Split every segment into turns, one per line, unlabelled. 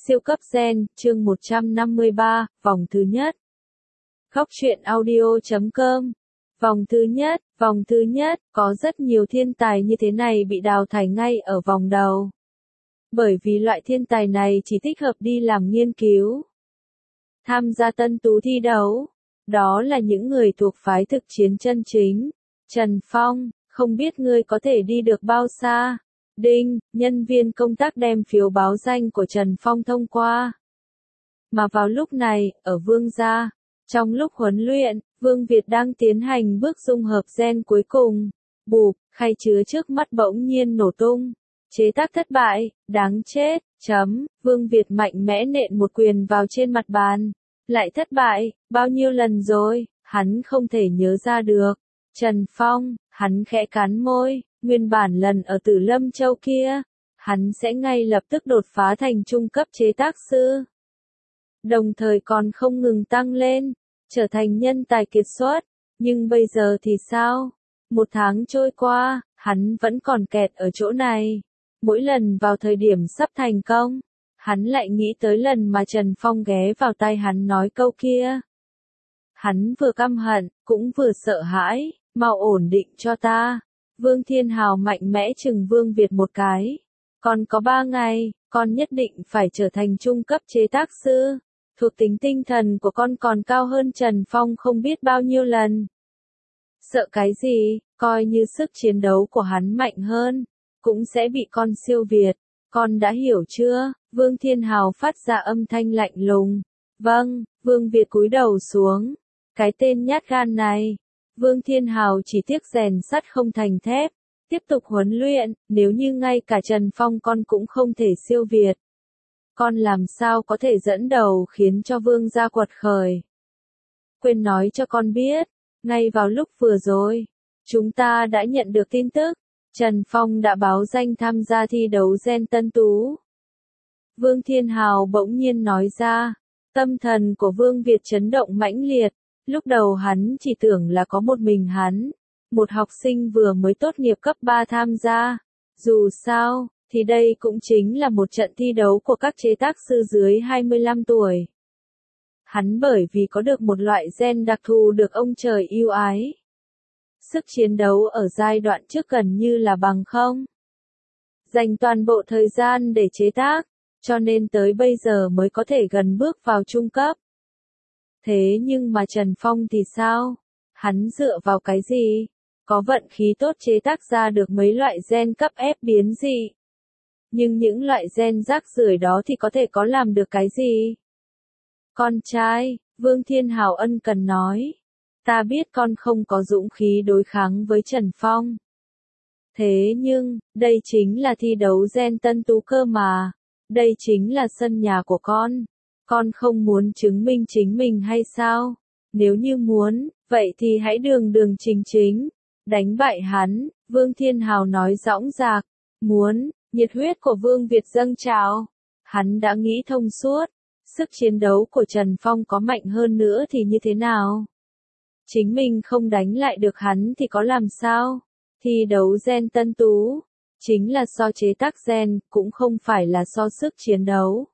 Siêu cấp gen, chương 153, vòng thứ nhất. Góc truyện audio.com. Vòng thứ nhất, có rất nhiều thiên tài như thế này bị đào thải ngay ở vòng đầu. Bởi vì loại thiên tài này chỉ thích hợp đi làm nghiên cứu. Tham gia tân tú thi đấu, đó là những người thuộc phái thực chiến chân chính. Trần Phong, không biết ngươi có thể đi được bao xa? Đinh, nhân viên công tác đem phiếu báo danh của Trần Phong thông qua. Mà vào lúc này, ở Vương gia, trong lúc huấn luyện, Vương Việt đang tiến hành bước dung hợp gen cuối cùng. Bụp, khay chứa trước mắt bỗng nhiên nổ tung. Chế tác thất bại, đáng chết, Vương Việt mạnh mẽ nện một quyền vào trên mặt bàn. Lại thất bại, bao nhiêu lần rồi, hắn không thể nhớ ra được. Trần Phong, hắn khẽ cắn môi, nguyên bản lần ở Tử Lâm Châu kia, hắn sẽ ngay lập tức đột phá thành trung cấp chế tác sư. Đồng thời còn không ngừng tăng lên, trở thành nhân tài kiệt xuất, nhưng bây giờ thì sao? 1 tháng trôi qua, hắn vẫn còn kẹt ở chỗ này. Mỗi lần vào thời điểm sắp thành công, hắn lại nghĩ tới lần mà Trần Phong ghé vào tai hắn nói câu kia. Hắn vừa căm hận, cũng vừa sợ hãi, mau ổn định cho ta. Vương Thiên Hào mạnh mẽ chừng Vương Việt một cái. Còn có 3 ngày, con nhất định phải trở thành trung cấp chế tác sư. Thuộc tính tinh thần của con còn cao hơn Trần Phong không biết bao nhiêu lần. Sợ cái gì, coi như sức chiến đấu của hắn mạnh hơn, cũng sẽ bị con siêu việt. Con đã hiểu chưa? Vương Thiên Hào phát ra âm thanh lạnh lùng. Vâng, Vương Việt cúi đầu xuống. Cái tên nhát gan này. Vương Thiên Hào chỉ tiếc rèn sắt không thành thép. Tiếp tục huấn luyện, nếu như ngay cả Trần Phong con cũng không thể siêu việt. Con làm sao có thể dẫn đầu khiến cho Vương gia quật khởi. Quên nói cho con biết, ngay vào lúc vừa rồi, chúng ta đã nhận được tin tức, Trần Phong đã báo danh tham gia thi đấu gen tân tú. Vương Thiên Hào bỗng nhiên nói ra, tâm thần của Vương Việt chấn động mãnh liệt, lúc đầu hắn chỉ tưởng là có một mình hắn, một học sinh vừa mới tốt nghiệp cấp 3 tham gia, dù sao, thì đây cũng chính là một trận thi đấu của các chế tác sư dưới 25 tuổi. Hắn bởi vì có được một loại gen đặc thù được ông trời yêu ái. Sức chiến đấu ở giai đoạn trước gần như là bằng không. Dành toàn bộ thời gian để chế tác, cho nên tới bây giờ mới có thể gần bước vào trung cấp. Thế nhưng mà Trần Phong thì sao? Hắn dựa vào cái gì? Có vận khí tốt chế tác ra được mấy loại gen cấp ép biến dị. Nhưng những loại gen rác rưởi đó thì có thể có làm được cái gì? Con trai, Vương Thiên Hào ân cần nói. Ta biết con không có dũng khí đối kháng với Trần Phong. Thế nhưng, đây chính là thi đấu gen tân tú cơ mà. Đây chính là sân nhà của con. Con không muốn chứng minh chính mình hay sao? Nếu như muốn, vậy thì hãy đường đường chính chính. Đánh bại hắn, Vương Thiên Hào nói dõng dạc. Muốn, nhiệt huyết của Vương Việt dâng trào. Hắn đã nghĩ thông suốt. Sức chiến đấu của Trần Phong có mạnh hơn nữa thì như thế nào? Chính mình không đánh lại được hắn thì có làm sao? Thi đấu gen tân tú, chính là so chế tác gen, cũng không phải là so sức chiến đấu.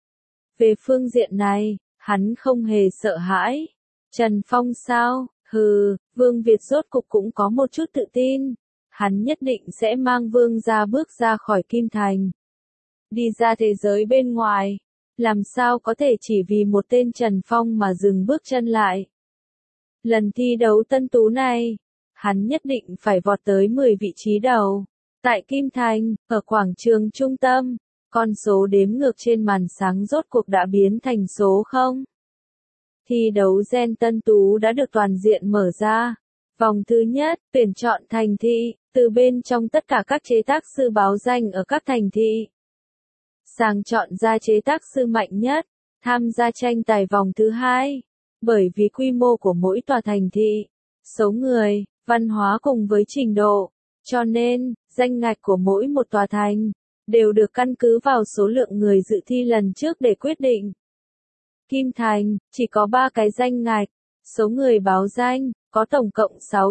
Về phương diện này, hắn không hề sợ hãi. Trần Phong sao? Vương Việt rốt cục cũng có một chút tự tin. Hắn nhất định sẽ mang Vương gia bước ra khỏi Kim Thành. Đi ra thế giới bên ngoài. Làm sao có thể chỉ vì một tên Trần Phong mà dừng bước chân lại. Lần thi đấu tân tú này, hắn nhất định phải vọt tới 10 vị trí đầu. Tại Kim Thành, ở quảng trường trung tâm, con số đếm ngược trên màn sáng rốt cuộc đã biến thành số 0. Thi đấu gen tân tú đã được toàn diện mở ra. Vòng thứ nhất, tuyển chọn thành thị, từ bên trong tất cả các chế tác sư báo danh ở các thành thị. Sàng chọn ra chế tác sư mạnh nhất, tham gia tranh tài vòng thứ 2. Bởi vì quy mô của mỗi tòa thành thị, số người, văn hóa cùng với trình độ, cho nên, danh ngạch của mỗi một tòa thành, đều được căn cứ vào số lượng người dự thi lần trước để quyết định. Kim Thành, chỉ có 3 cái danh ngạch, số người báo danh, có tổng cộng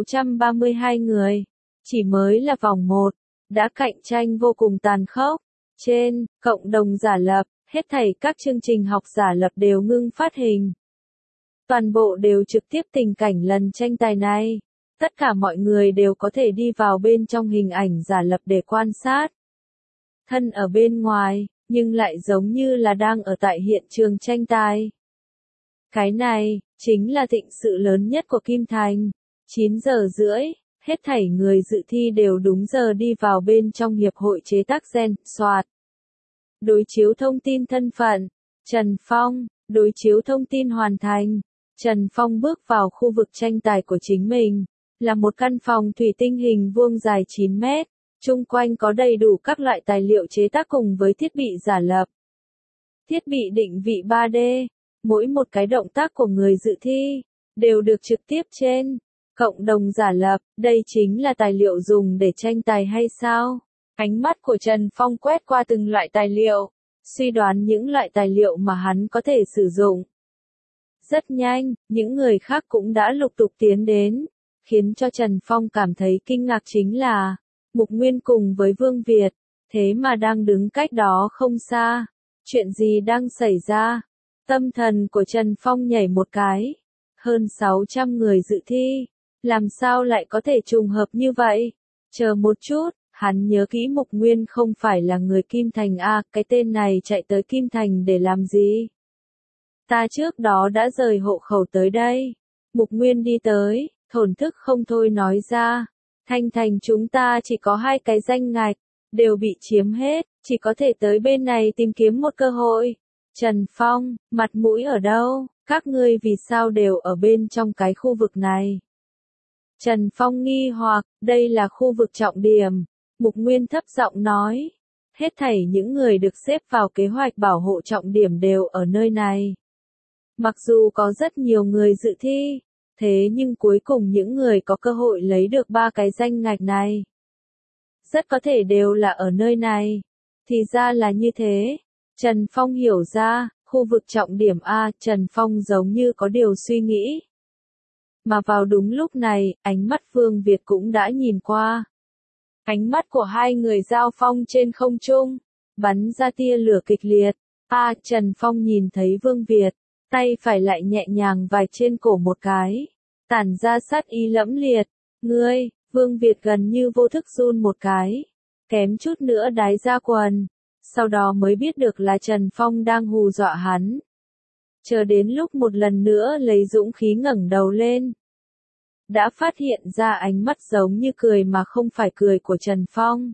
632 người. Chỉ mới là vòng 1, đã cạnh tranh vô cùng tàn khốc. Trên, cộng đồng giả lập, hết thảy các chương trình học giả lập đều ngưng phát hình. Toàn bộ đều trực tiếp tình cảnh lần tranh tài này. Tất cả mọi người đều có thể đi vào bên trong hình ảnh giả lập để quan sát. Thân ở bên ngoài, nhưng lại giống như là đang ở tại hiện trường tranh tài. Cái này, chính là thịnh sự lớn nhất của Kim Thành. 9 giờ rưỡi, hết thảy người dự thi đều đúng giờ đi vào bên trong hiệp hội chế tác gen, soạt. Đối chiếu thông tin thân phận, Trần Phong, đối chiếu thông tin hoàn thành. Trần Phong bước vào khu vực tranh tài của chính mình, là một căn phòng thủy tinh hình vuông dài 9 mét, chung quanh có đầy đủ các loại tài liệu chế tác cùng với thiết bị giả lập. Thiết bị định vị 3D, mỗi một cái động tác của người dự thi, đều được trực tiếp trên cộng đồng giả lập, đây chính là tài liệu dùng để tranh tài hay sao? Ánh mắt của Trần Phong quét qua từng loại tài liệu, suy đoán những loại tài liệu mà hắn có thể sử dụng. Rất nhanh, những người khác cũng đã lục tục tiến đến, khiến cho Trần Phong cảm thấy kinh ngạc chính là, Mục Nguyên cùng với Vương Việt, thế mà đang đứng cách đó không xa. Chuyện gì đang xảy ra? Tâm thần của Trần Phong nhảy một cái. Hơn 600 người dự thi, làm sao lại có thể trùng hợp như vậy? Chờ một chút, hắn nhớ kỹ Mục Nguyên không phải là người Kim Thành à, cái tên này chạy tới Kim Thành để làm gì? Ta trước đó đã rời hộ khẩu tới đây. Mục Nguyên đi tới, thổn thức không thôi nói ra. Thanh Thành chúng ta chỉ có 2 cái danh ngạch, đều bị chiếm hết, chỉ có thể tới bên này tìm kiếm một cơ hội. Trần Phong, mặt mũi ở đâu? Các ngươi vì sao đều ở bên trong cái khu vực này? Trần Phong nghi hoặc, đây là khu vực trọng điểm. Mục Nguyên thấp giọng nói. Hết thảy những người được xếp vào kế hoạch bảo hộ trọng điểm đều ở nơi này. Mặc dù có rất nhiều người dự thi, thế nhưng cuối cùng những người có cơ hội lấy được 3 cái danh ngạch này, rất có thể đều là ở nơi này. Thì ra là như thế. Trần Phong hiểu ra, khu vực trọng điểm A, Trần Phong giống như có điều suy nghĩ. Mà vào đúng lúc này, ánh mắt Vương Việt cũng đã nhìn qua. Ánh mắt của hai người giao phong trên không trung, bắn ra tia lửa kịch liệt. Trần Phong nhìn thấy Vương Việt, tay phải lại nhẹ nhàng vạch trên cổ một cái, tản ra sát ý lẫm liệt. Ngươi, Vương Việt gần như vô thức run một cái, kém chút nữa đái ra quần. Sau đó mới biết được là Trần Phong đang hù dọa hắn. Chờ đến lúc một lần nữa lấy dũng khí ngẩng đầu lên, đã phát hiện ra ánh mắt giống như cười mà không phải cười của Trần Phong.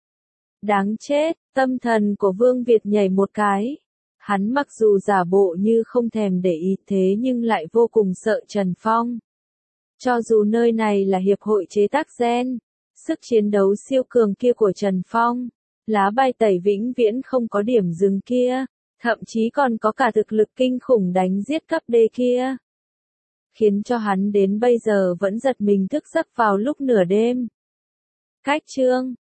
Đáng chết, tâm thần của Vương Việt nhảy một cái. Hắn mặc dù giả bộ như không thèm để ý thế nhưng lại vô cùng sợ Trần Phong. Cho dù nơi này là hiệp hội chế tác gen, sức chiến đấu siêu cường kia của Trần Phong, lá bài tẩy vĩnh viễn không có điểm dừng kia, thậm chí còn có cả thực lực kinh khủng đánh giết cấp D kia. Khiến cho hắn đến bây giờ vẫn giật mình thức giấc vào lúc nửa đêm. Cách chương